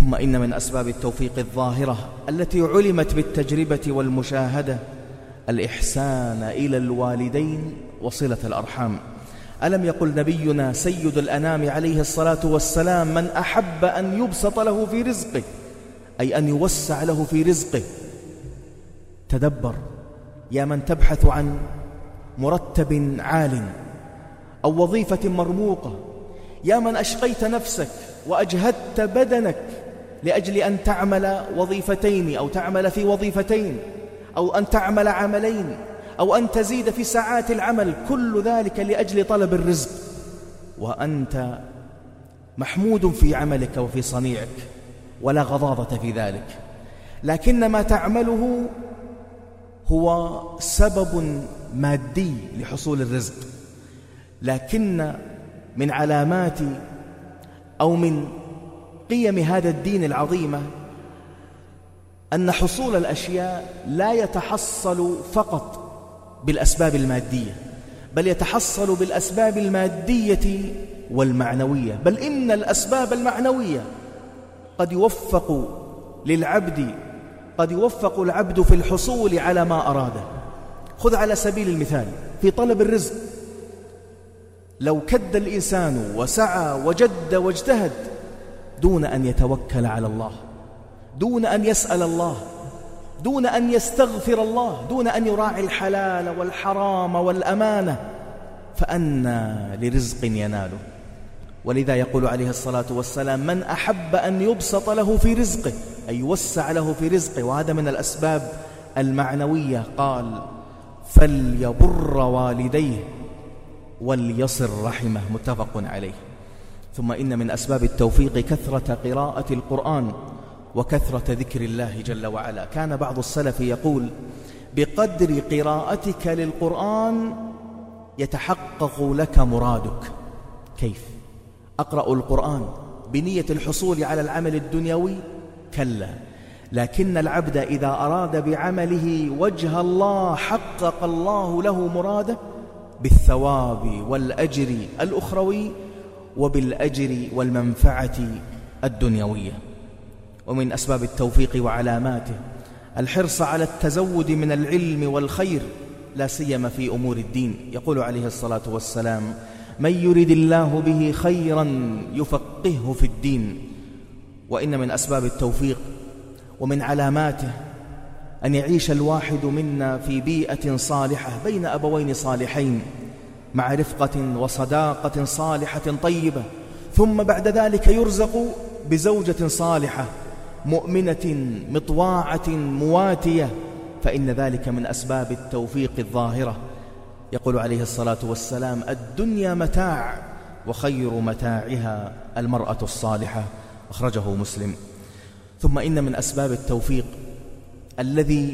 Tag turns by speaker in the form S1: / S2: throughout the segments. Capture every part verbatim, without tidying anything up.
S1: ثم إن من أسباب التوفيق الظاهرة التي علمت بالتجربة والمشاهدة الإحسان إلى الوالدين وصلة الأرحام. ألم يقل نبينا سيد الأنام عليه الصلاة والسلام: من أحب أن يبسط له في رزقه، أي أن يوسع له في رزقه. تدبر يا من تبحث عن مرتب عال أو وظيفة مرموقة، يا من أشقيت نفسك وأجهدت بدنك لأجل أن تعمل وظيفتين أو تعمل في وظيفتين أو أن تعمل عملين أو أن تزيد في ساعات العمل، كل ذلك لأجل طلب الرزق، وأنت محمود في عملك وفي صنيعك ولا غضاضة في ذلك، لكن ما تعمله هو سبب مادي لحصول الرزق. لكن من علامات أو من قيم هذا الدين العظيمة أن حصول الأشياء لا يتحصل فقط بالأسباب المادية، بل يتحصل بالأسباب المادية والمعنوية، بل إن الأسباب المعنوية قد يوفق للعبد قد يوفق العبد في الحصول على ما أراده. خذ على سبيل المثال في طلب الرزق، لو كد الإنسان وسعى وجد واجتهد دون أن يتوكل على الله، دون أن يسأل الله، دون أن يستغفر الله، دون أن يراعي الحلال والحرام والأمانة، فأنى لرزق يناله. ولذا يقول عليه الصلاة والسلام: من أحب أن يبسط له في رزقه، أي يوسع له في رزقه، وهذا من الأسباب المعنوية، قال: فليبر والديه وليصل رحمه، متفق عليه. ثم إن من أسباب التوفيق كثرة قراءة القرآن وكثرة ذكر الله جل وعلا. كان بعض السلف يقول: بقدر قراءتك للقرآن يتحقق لك مرادك. كيف؟ أقرأ القرآن بنية الحصول على العمل الدنيوي؟ كلا، لكن العبد إذا أراد بعمله وجه الله حقق الله له مراده بالثواب والأجر الأخروي وبالأجر والمنفعة الدنيوية. ومن أسباب التوفيق وعلاماته الحرص على التزود من العلم والخير، لا سيما في أمور الدين. يقول عليه الصلاة والسلام: من يرد الله به خيرا يفقهه في الدين. وإن من أسباب التوفيق ومن علاماته أن يعيش الواحد منا في بيئة صالحة بين أبوين صالحين، مع رفقة وصداقة صالحة طيبة، ثم بعد ذلك يرزق بزوجة صالحة مؤمنة مطواعة مواتية، فإن ذلك من أسباب التوفيق الظاهرة. يقول عليه الصلاة والسلام: الدنيا متاع وخير متاعها المرأة الصالحة، أخرجه مسلم. ثم إن من أسباب التوفيق الذي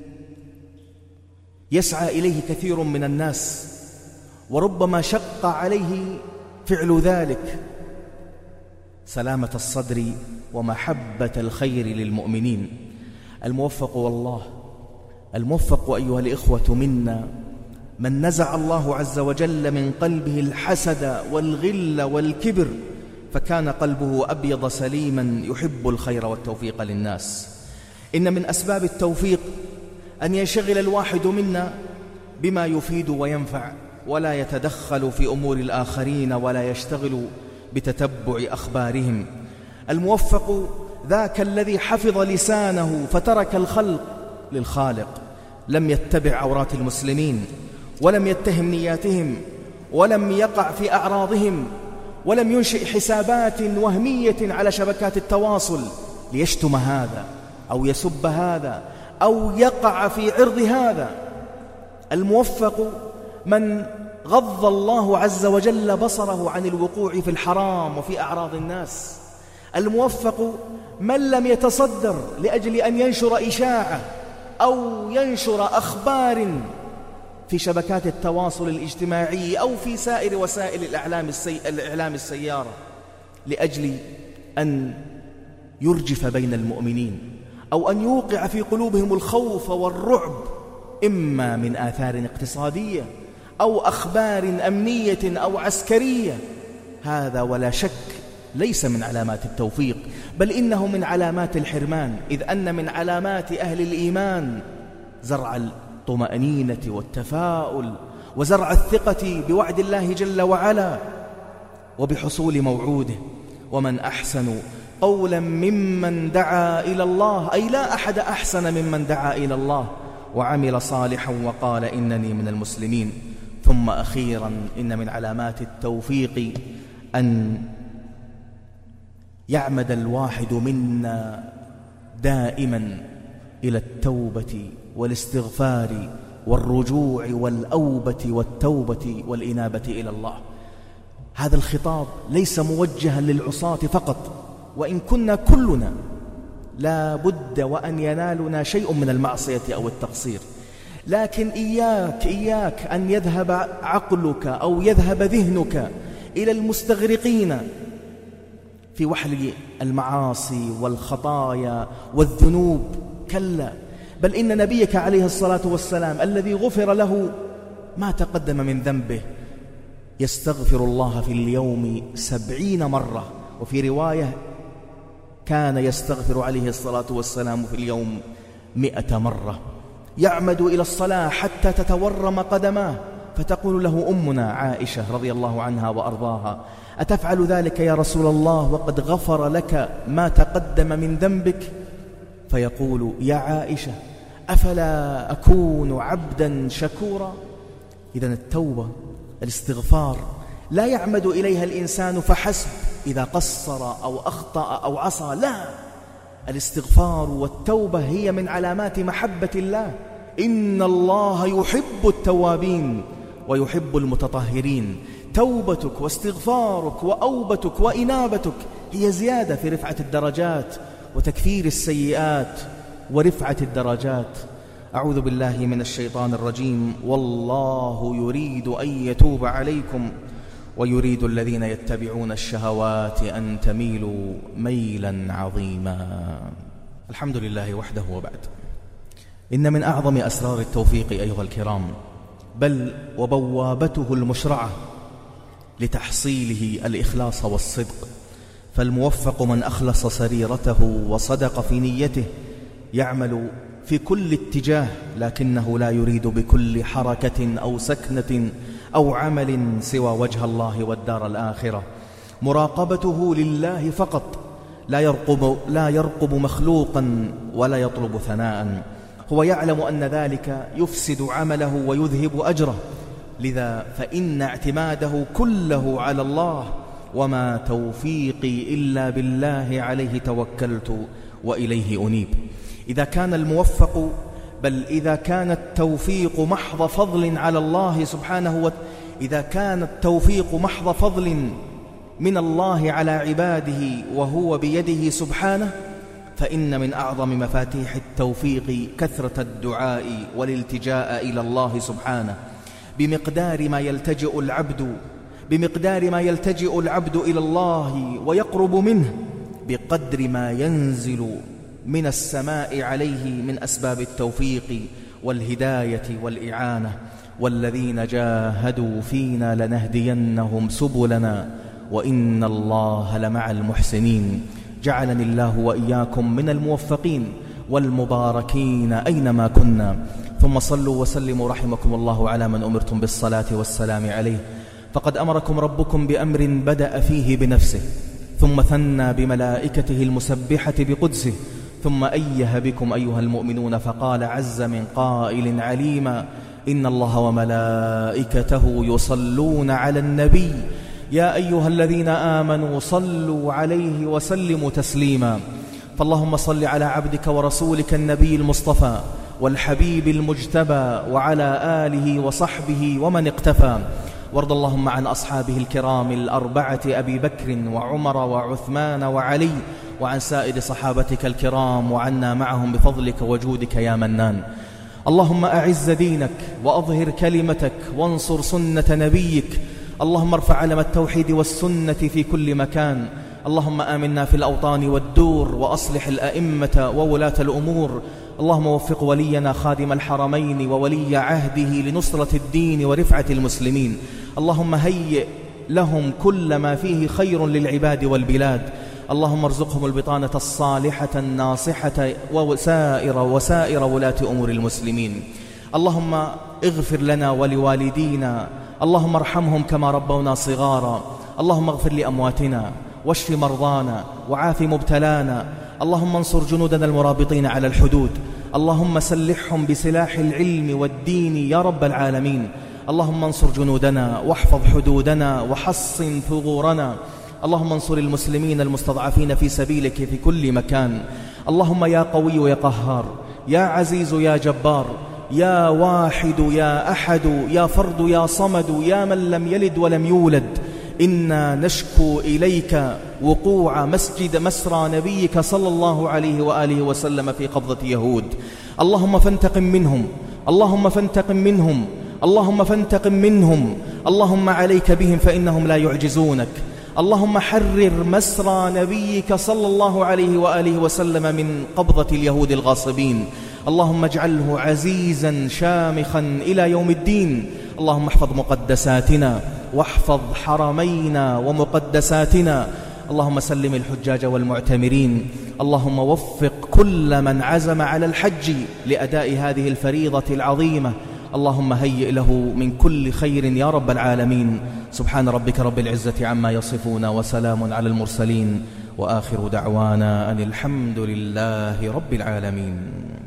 S1: يسعى إليه كثير من الناس وربما شق عليه فعل ذلك سلامة الصدر ومحبة الخير للمؤمنين. الموفق والله الموفق أيها الإخوة منا من نزع الله عز وجل من قلبه الحسد والغل والكبر، فكان قلبه أبيض سليما يحب الخير والتوفيق للناس. إن من أسباب التوفيق أن ينشغل الواحد منا بما يفيد وينفع، ولا يتدخل في أمور الآخرين ولا يشتغل بتتبع أخبارهم. الموفق ذاك الذي حفظ لسانه فترك الخلق للخالق، لم يتبع عورات المسلمين، ولم يتهم نياتهم، ولم يقع في أعراضهم، ولم ينشئ حسابات وهمية على شبكات التواصل ليشتم هذا أو يسب هذا أو يقع في عرض هذا. الموفق من غض الله عز وجل بصره عن الوقوع في الحرام وفي أعراض الناس. الموفق من لم يتصدر لأجل أن ينشر إشاعة أو ينشر أخبار في شبكات التواصل الاجتماعي أو في سائر وسائل الإعلام, السي... الإعلام السيارة لأجل أن يرجف بين المؤمنين أو أن يوقع في قلوبهم الخوف والرعب، إما من آثار اقتصادية أو أخبار أمنية أو عسكرية. هذا ولا شك ليس من علامات التوفيق، بل إنه من علامات الحرمان، إذ أن من علامات أهل الإيمان زرع الطمأنينة والتفاؤل وزرع الثقة بوعد الله جل وعلا وبحصول موعوده. ومن أحسن قولا ممن دعا إلى الله، أي لا أحد أحسن ممن دعا إلى الله وعمل صالحا وقال إنني من المسلمين. ثم أخيرا إن من علامات التوفيق أن يعمد الواحد منا دائما إلى التوبة والاستغفار والرجوع والأوبة والتوبة والإنابة إلى الله. هذا الخطاب ليس موجها للعصاة فقط، وإن كنا كلنا لا بد وأن ينالنا شيء من المعصية أو التقصير، لكن إياك إياك أن يذهب عقلك أو يذهب ذهنك إلى المستغرقين في وحل المعاصي والخطايا والذنوب، كلا، بل إن نبيك عليه الصلاة والسلام الذي غفر له ما تقدم من ذنبه يستغفر الله في اليوم سبعين مرة، وفي رواية كان يستغفر عليه الصلاة والسلام في اليوم مئة مرة. يعمد إلى الصلاة حتى تتورم قدماه، فتقول له أمنا عائشة رضي الله عنها وأرضاها: أتفعل ذلك يا رسول الله وقد غفر لك ما تقدم من ذنبك؟ فيقول: يا عائشة أفلا أكون عبدا شكورا؟ إذن التوبة الاستغفار لا يعمد إليها الإنسان فحسب إذا قصر أو أخطأ أو عصى، لا، الاستغفار والتوبة هي من علامات محبة الله. إن الله يحب التوابين ويحب المتطهرين. توبتك واستغفارك وأوبتك وإنابتك هي زيادة في رفعة الدرجات وتكفير السيئات ورفعة الدرجات. أعوذ بالله من الشيطان الرجيم. والله يريد أن يتوب عليكم ويريد الذين يتبعون الشهوات أن تميلوا ميلا عظيما. الحمد لله وحده وبعد. إن من أعظم أسرار التوفيق أيها الكرام، بل وبوابته المشرعة لتحصيله الإخلاص والصدق، فالموفق من أخلص سريرته وصدق في نيته، يعمل في كل اتجاه لكنه لا يريد بكل حركة أو سكنة أو عمل سوى وجه الله والدار الآخرة. مراقبته لله فقط، لا يرقب, لا يرقب مخلوقا ولا يطلب ثناء. هو يعلم أن ذلك يفسد عمله ويذهب أجره، لذا فإن اعتماده كله على الله. وما توفيقي إلا بالله عليه توكلت وإليه أنيب. إذا كان الموفق، بل إذا كان التوفيق محض فضل على الله سبحانه وتعالى، إذا كان التوفيق محض فضل من الله على عباده وهو بيده سبحانه، فإن من أعظم مفاتيح التوفيق كثرة الدعاء والالتجاء إلى الله سبحانه، بمقدار ما يلتجئ العبد بمقدار ما يلتجئ العبد إلى الله ويقرب منه، بقدر ما ينزل من السماء عليه من أسباب التوفيق والهداية والإعانة. والذين جاهدوا فينا لنهدينهم سبلنا وإن الله لمع المحسنين. جعلني الله وإياكم من الموفقين والمباركين أينما كنا. ثم صلوا وسلموا رحمكم الله على من أمرتم بالصلاة والسلام عليه، فقد أمركم ربكم بأمر بدأ فيه بنفسه، ثم ثنى بملائكته المسبحة بقدسه، ثم أيه بكم أيها المؤمنون فقال عز من قائل عليما: إن الله وملائكته يصلون على النبي يا أيها الذين آمنوا صلوا عليه وسلموا تسليما. فاللهم صل على عبدك ورسولك النبي المصطفى والحبيب المجتبى وعلى آله وصحبه ومن اقتفى. وارض اللهم عن أصحابه الكرام الأربعة أبي بكر وعمر وعثمان وعلي، وعن سائر صحابتك الكرام، وعنا معهم بفضلك وجودك يا منان. اللهم أعز دينك وأظهر كلمتك وانصر سنة نبيك. اللهم ارفع علم التوحيد والسنة في كل مكان. اللهم آمنا في الأوطان والدور، وأصلح الأئمة وولاة الأمور. اللهم وفق ولينا خادم الحرمين وولي عهده لنصرة الدين ورفعة المسلمين. اللهم هيئ لهم كل ما فيه خير للعباد والبلاد. اللهم ارزقهم البطانة الصالحة الناصحة وسائر وسائر ولاة أمور المسلمين. اللهم اغفر لنا ولوالدينا، اللهم ارحمهم كما ربونا صغارا. اللهم اغفر لأمواتنا واشف مرضانا وعاف مبتلانا. اللهم انصر جنودنا المرابطين على الحدود، اللهم سلحهم بسلاح العلم والدين يا رب العالمين. اللهم انصر جنودنا واحفظ حدودنا وحصن ثغورنا. اللهم انصر المسلمين المستضعفين في سبيلك في كل مكان. اللهم يا قوي يا قهار، يا عزيز يا جبار، يا واحد يا أحد، يا فرد يا صمد، يا من لم يلد ولم يولد، إنا نشكو إليك وقوع مسجد مسرى نبيك صلى الله عليه وآله وسلم في قبضة يهود. اللهم فانتقم منهم، اللهم فانتقم منهم، اللهم فانتقم منهم. اللهم عليك بهم فإنهم لا يعجزونك. اللهم حرر مسرى نبيك صلى الله عليه وآله وسلم من قبضة اليهود الغاصبين. اللهم اجعله عزيزا شامخا إلى يوم الدين. اللهم احفظ مقدساتنا واحفظ حرمينا ومقدساتنا. اللهم سلم الحجاج والمعتمرين. اللهم وفق كل من عزم على الحج لأداء هذه الفريضة العظيمة. اللهم هيئ له من كل خير يا رب العالمين. سبحان ربك رب العزة عما يصفون وسلام على المرسلين وآخر دعوانا أن الحمد لله رب العالمين.